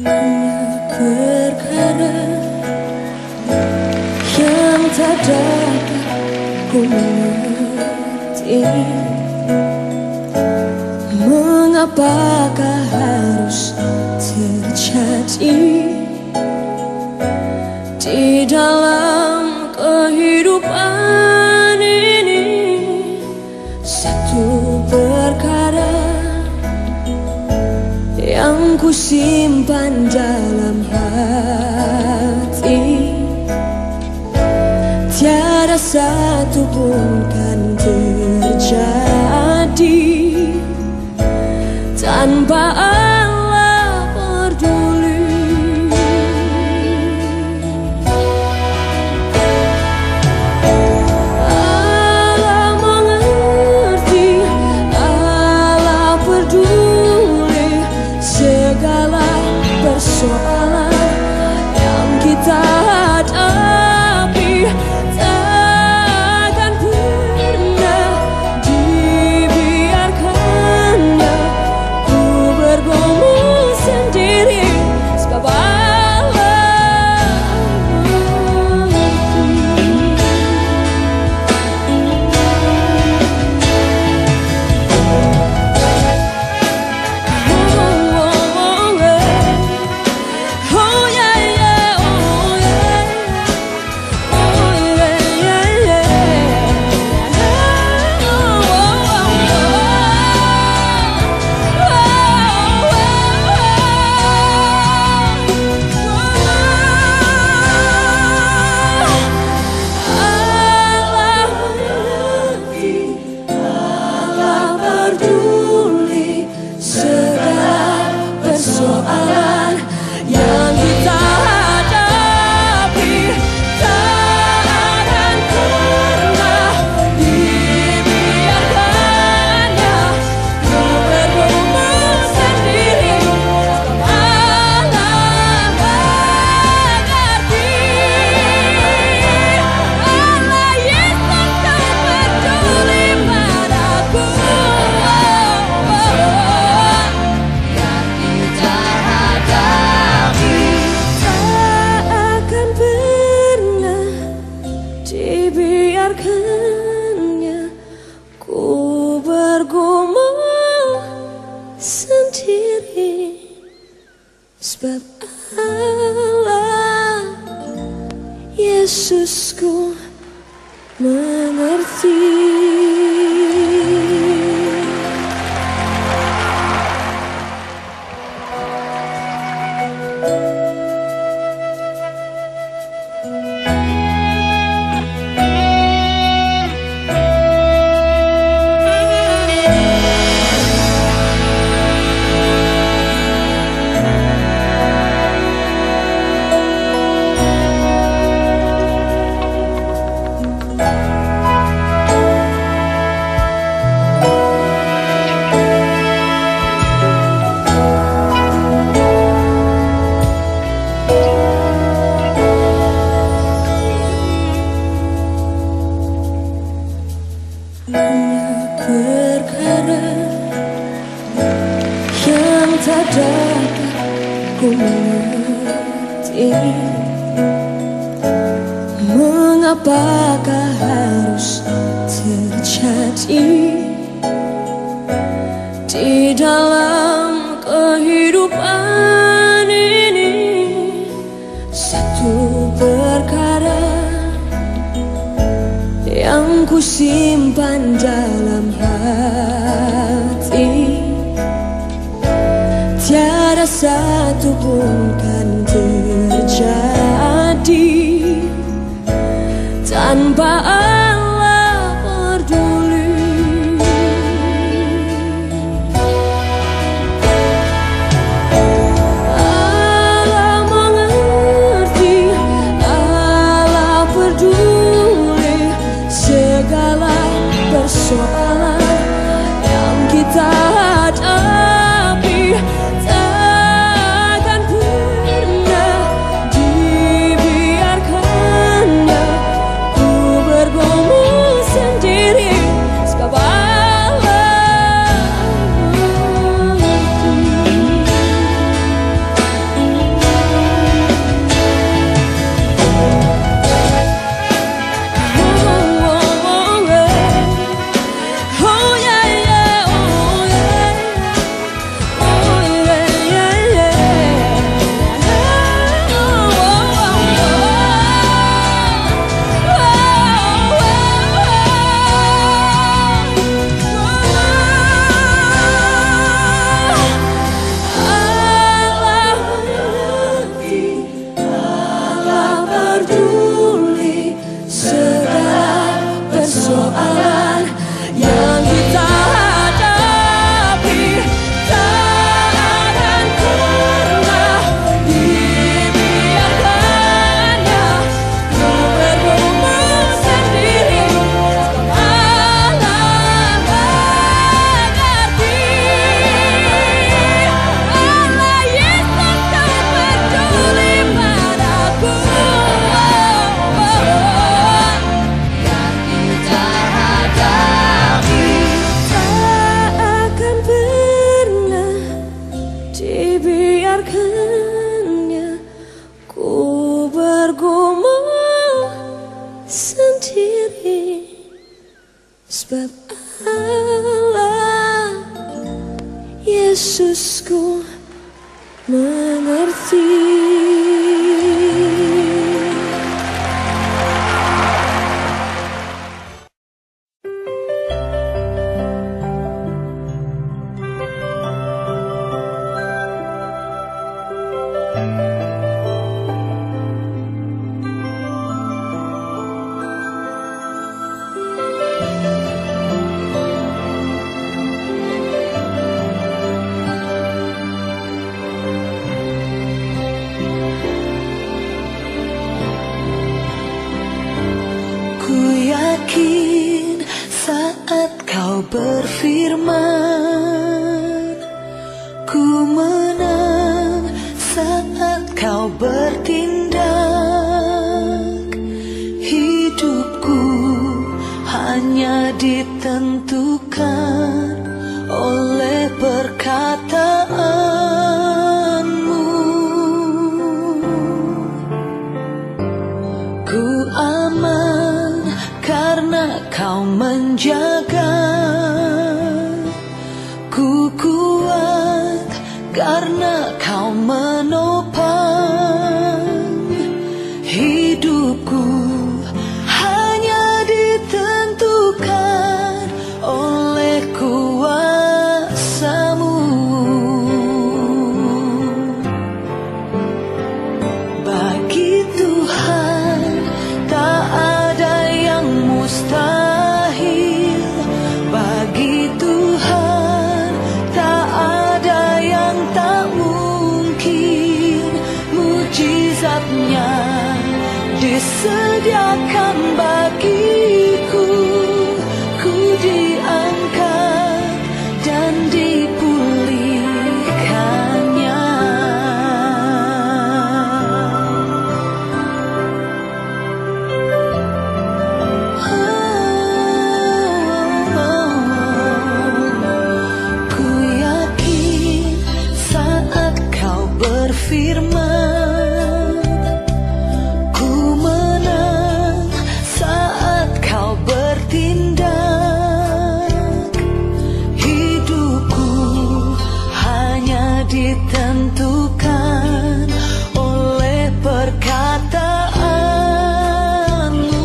Banyak perkara yang tak dapat ku mengerti. Mengapakah harus terjadi di dalam kehidupan ini? Satu perkara yang ku simpan dalam hati, tiada satu pun kan terjadi tanpa Allah peduli. Allah mengerti, Allah peduli segala persoalan yang kita hadapi. Takkan pernah dibiarkannya ku bergumul sendiri, sebab Allah mengerti. Oh yeah, yeah, oh yeah, oh yeah, yeah, yeah. Allah mengerti, Allah peduli segala persoalan yang kita hadapi. Takkan pernah dibiarkannya ku bergumul sendiri, sebab Allah mengerti. Allah Yesus tak peduli padaku. Yang kita hadapi tak akan pernah dibiarkannya ku bergumul sendiri, sebab Allah Yesusku mengerti. Banyak perkara yang tak dapat ku mengerti. Mengapakah harus terjadi di dalam kehidupan ini? Satu perkara yang ku simpan dalam hati, tiada satu pun kan terjadi tanpa Allah peduli. Allah mengerti, Allah peduli segala persoalan yang kita hadapi. Takkan pernah dibiarkannya ku bergumul sendiri, sebab Allah mengerti. sebab Allah Yesusku mengerti. Yakin saat kau berfirman, ku menang saat kau bertindak. Hidupku hanya ditentukan oleh perkataanmu. Ku aman karena kau menjaga, ku kuat karena kau menopang. Hidupku hanya ditentukan oleh kuasa-Mu. Bagi Tuhan tak ada yang mustahil, bagi Tuhan tak ada yang tak mungkin. Mujizatnya disediakan bagiku, ku diangkat dan dipulihkannya. Firman, ku menang saat kau bertindak. Hidupku hanya ditentukan oleh perkataanmu.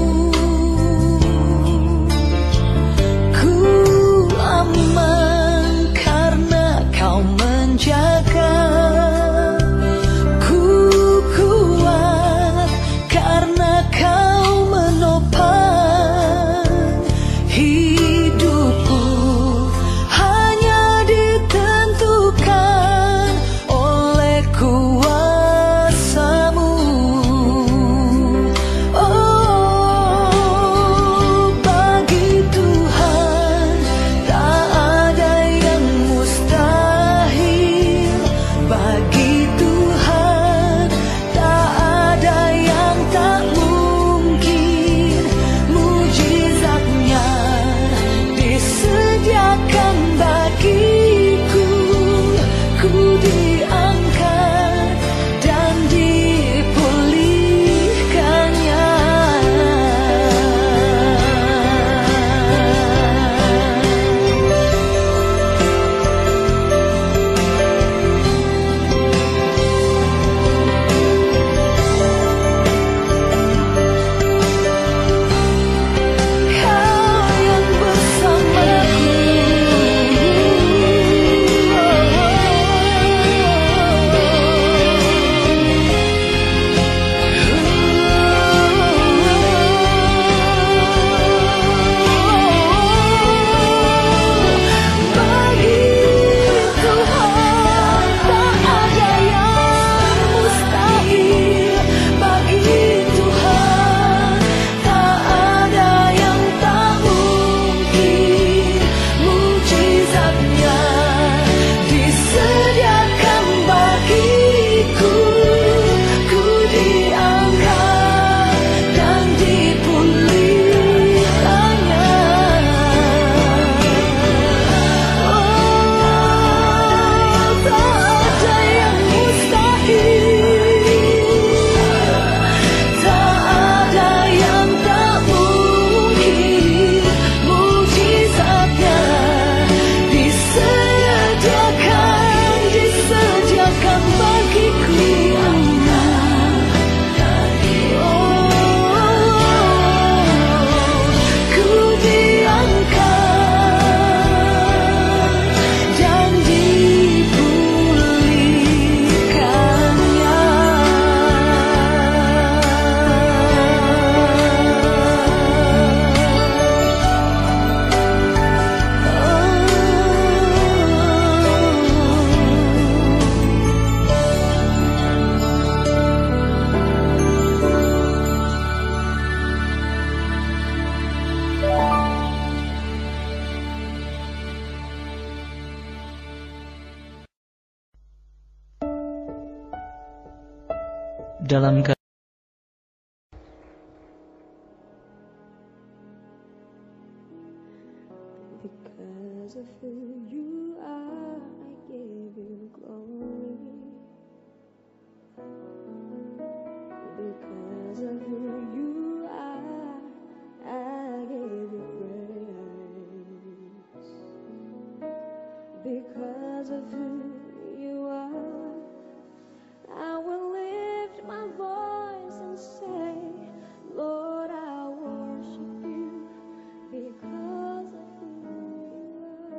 Ku aman karena kau menjaga, dalam Because of who you are, I give you glory. Because of who you are, I give you praise. Because of who you are, I will lift my voice and say, Lord, I worship you because of who you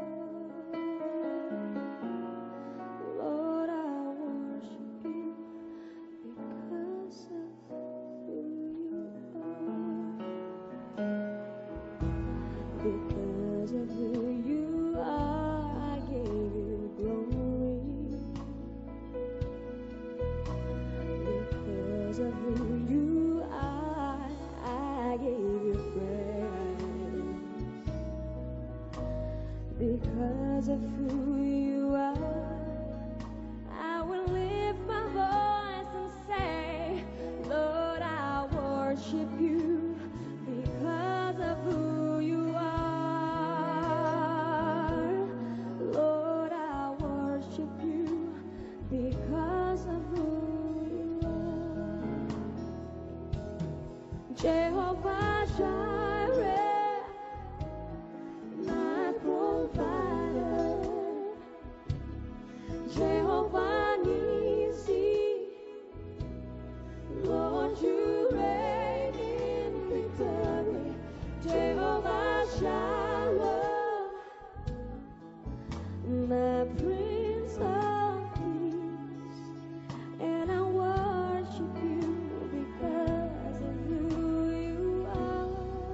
are. Lord, I worship you because of who you are. Because of who you are, I give you glory. Because of who you are, I give you praise. Because of who you are, I will lift my voice and say, Lord, I worship you because of who you are. Lord, I worship you because of who you are. Jehovah Jireh, my provider. Jehovah Nissi, Lord, you reign in victory. Jehovah Shalom, my Prince of Peace, and I worship you because of who you are.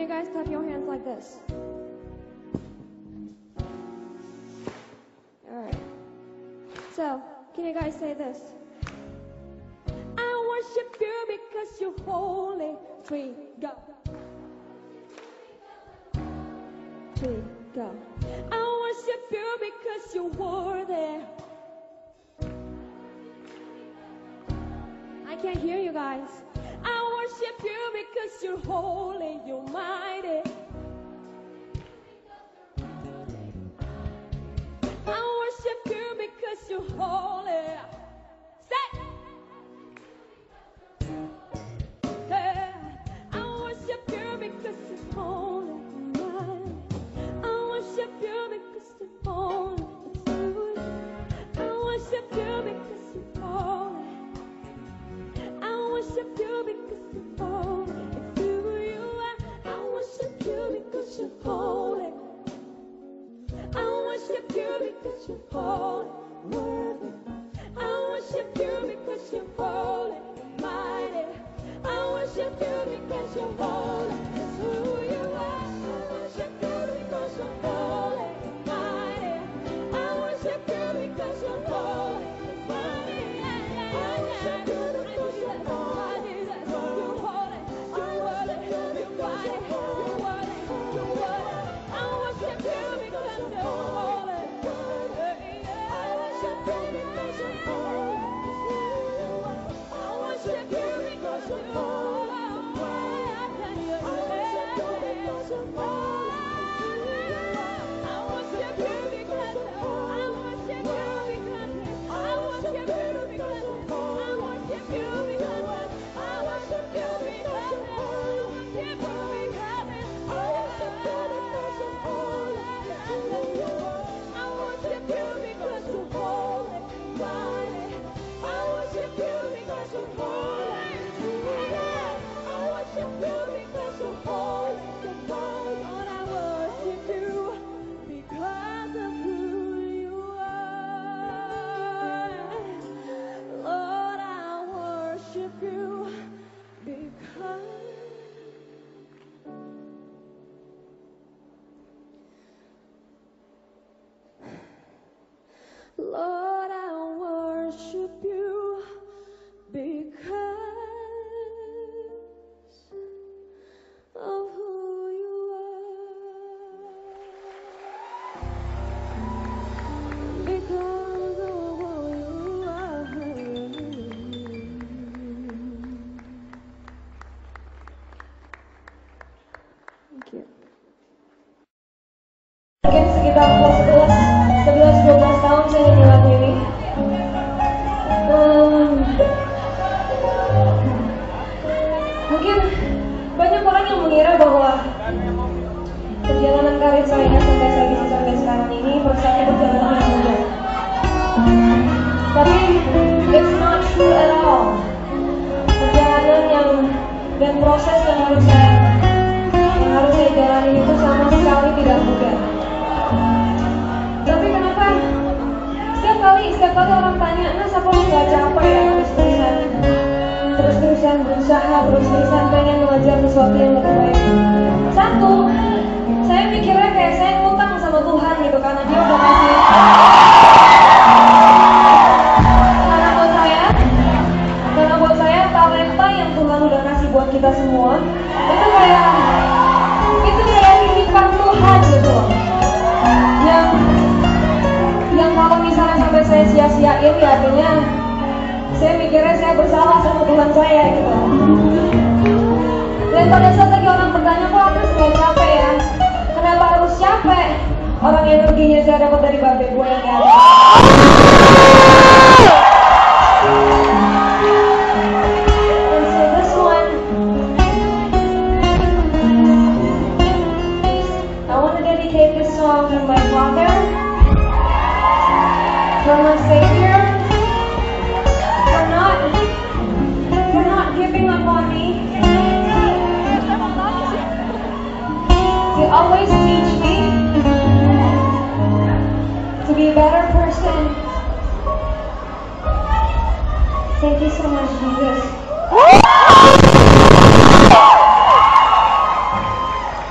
you guys clap your hands like this? Alright. So, can you guys say this? I worship you because you're holy. 3, go. 3, go. I worship you because you're worthy. I can't hear you guys. I worship you because you're holy, you're mighty. I worship you because you're holy. Say. Yeah. I worship you because you're holy, you're mighty. I worship you because you're holy, it's you. I worship you because you're holy. I worship you because you're holy. It's who you are. I worship you because you're holy. I worship you because you're holy, worthy. I worship you because you're holy, mighty. I worship you because you're holy. It's who you are. I worship you because you're holy, mighty. I worship you because you're holy, mighty. I worship you because you're holy. You're holy, you're worthy, you're mighty, you're worthy, you're worthy. I worship you because you're holy. I worship you because you're holy. I worship you because you're holy. I worship you because you're holy. I worship you because I worship you because I worship you because I worship you because I worship you because I worship you because you're holy. I worship you because you're holy, mighty. I worship you because you're holy. I worship you because you're holy, you're mighty. Lord, I worship you because of who you are. Lord, I worship you because Lord, I worship you because of who you are. Because of who you are. Thank you. Mungkin sekitar 11-12 tahun saya nyanyi lagu ini. Mungkin banyak orang yang mengira bahwa perjalanan karir saya sampai saya bisa sampai sekarang ini prosesnya perjalanan yang mudah. Tapi it's not true at all. Perjalanan yang dan proses yang harus saya jalani itu sama sekali tidak mudah. Tapi kenapa setiap kali orang tanya, Nas apa lu gak capek ya terus-terusan berusaha, terus-terusan pengen mengajar sesuatu yang lebih baik. Satu, saya mikirnya kayak saya ngutang sama Tuhan gitu, karena dia udah kasih. Karena buat saya talenta yang Tuhan udah kasih buat kita semua itu kayak titipan Tuhan gitu loh. Yang kalau misalnya sampai saya sia-siain ya artinya saya mikirnya saya bersalah sama Tuhan saya gitu. Dan pada saat lagi orang bertanya, kok aku gak capek ya? Kenapa harus capek? Orang energinya saya dapat dari babe gue yang ada. And so this one, I want to dedicate this song to my father, for my Savior, for not giving up on me. You always teach me to be a better person. Thank you so much, Jesus.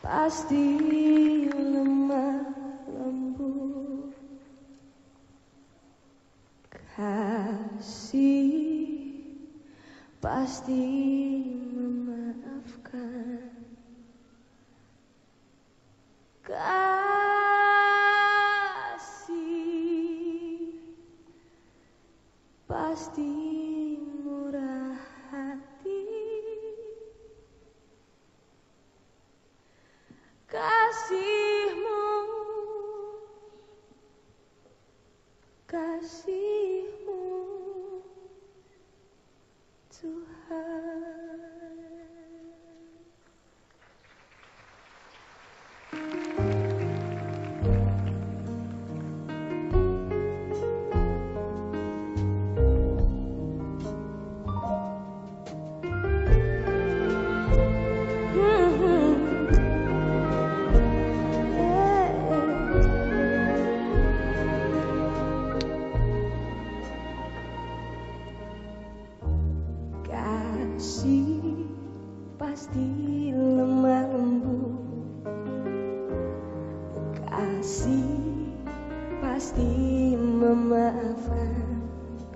pasti lemah lembut. Kasih pasti memaafkan. Kasih pasti murah hati. Kasihmu, kasihmu Tuhan. Kasih pasti lemah lembut. Kasih pasti memaafkan.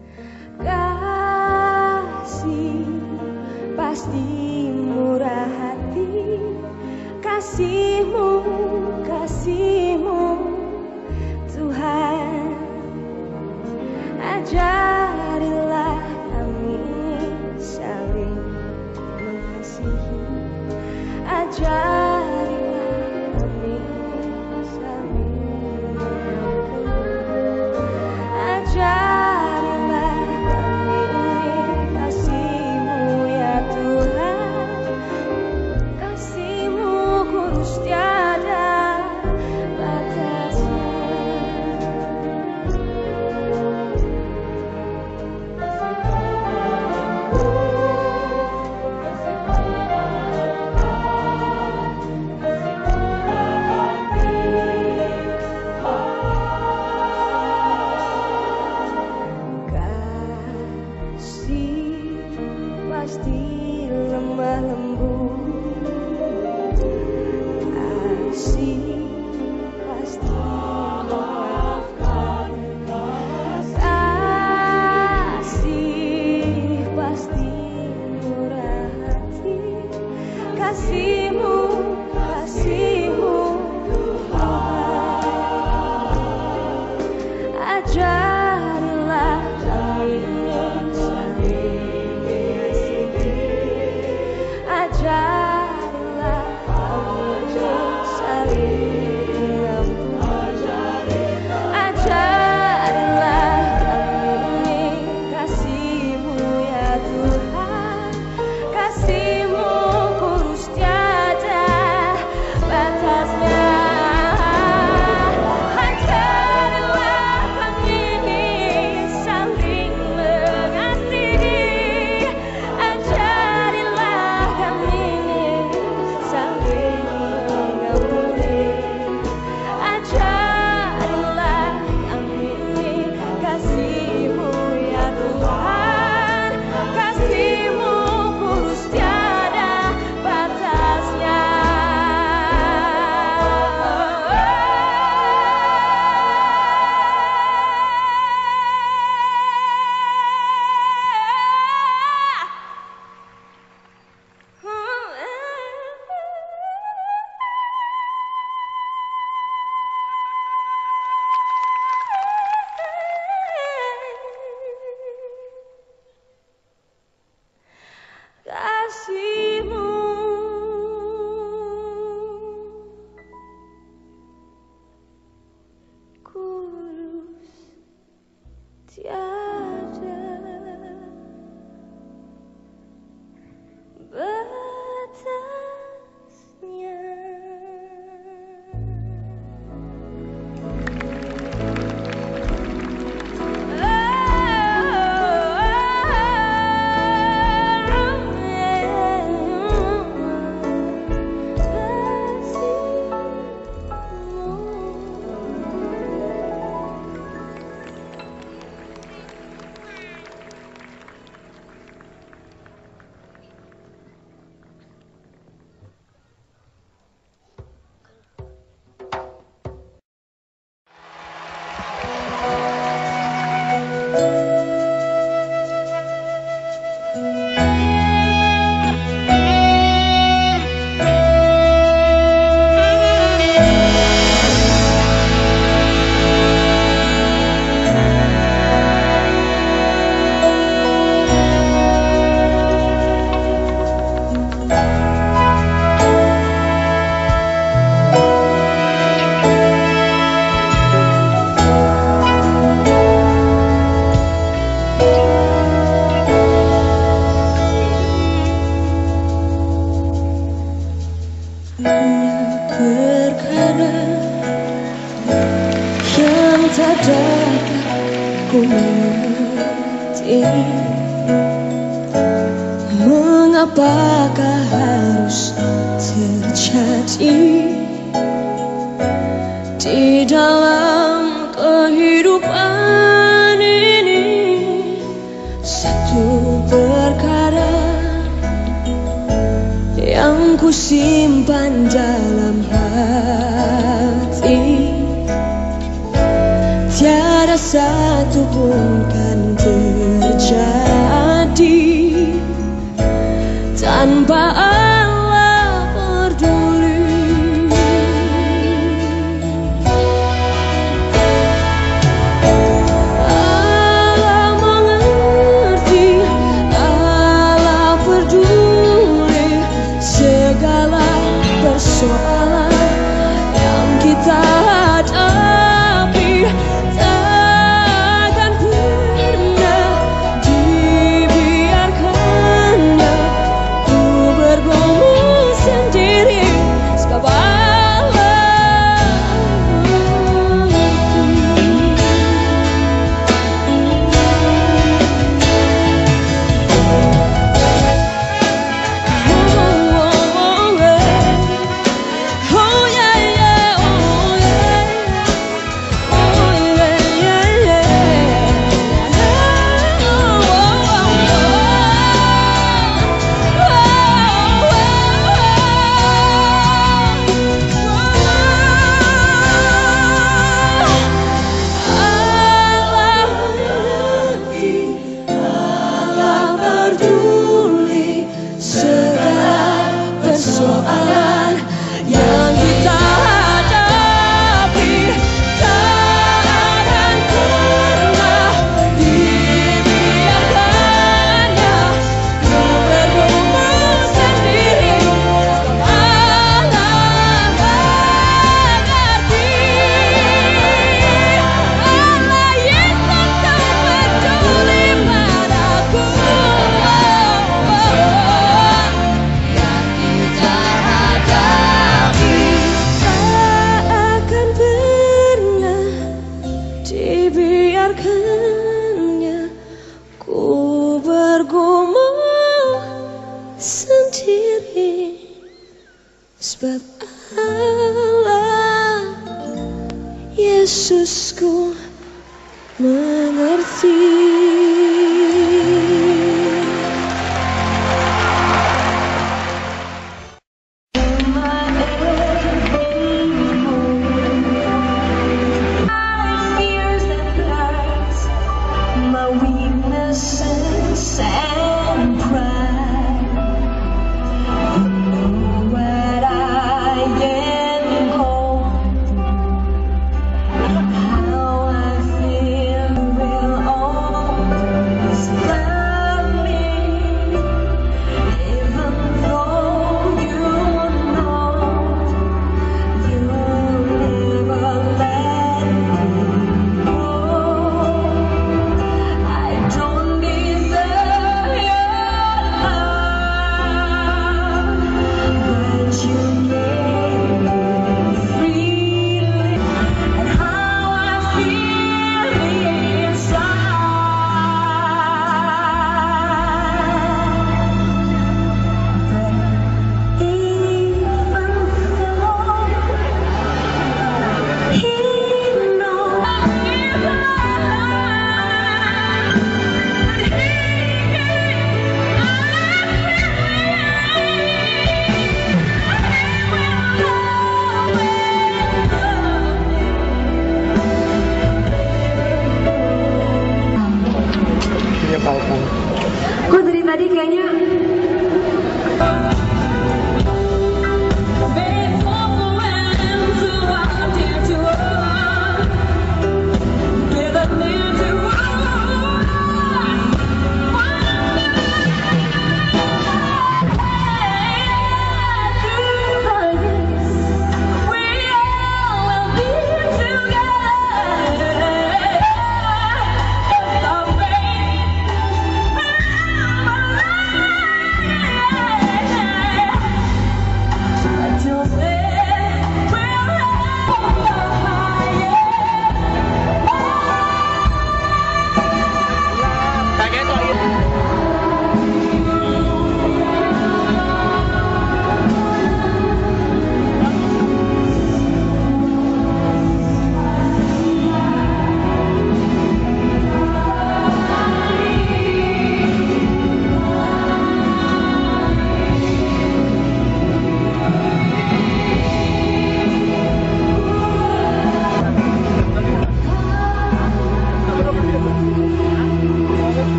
Kasih pasti murah hati. Kasihmu, kasihmu Tuhan. Ajarilah kami saling mengasihi. Ajarilah kami saling mengampuni. Ajarilah kami kasih-Mu ya Tuhan. Kasih-Mu kudus tiada batasnya. Pasti lemah lembut. Kasih pasti memaafkan. Kasih pasti murah hati. Kasih-Mu, kasih-Mu Tuhan. Ajarilah kami ajarilah kami saling mengampuni. Ajarilah kami kasih-Mu ya Tuhan. Kasih-Mu kudus tiada perkara yang tak dapat ku mengerti. Mengapakah harus terjadi di dalam kehidupan ini? Satu perkara yang ku simpan dalam hati, tiada satu pun kan terjadi tanpa Allah peduli. Allah mengerti, Allah peduli segala persoalan yang kita hadapi. Takkan pernah dibiarkannya ku bergumul sendiri, sebab Allah peduli segala persoalan yang kita hadapi. Takkan pernah dibiarkannya ku bergumul sendiri, sebab Allah mengerti. Allah Yesus kau peduli padaku. Dibiarkannya ku bergumul sendiri, sebab Allah Yesusku mengerti.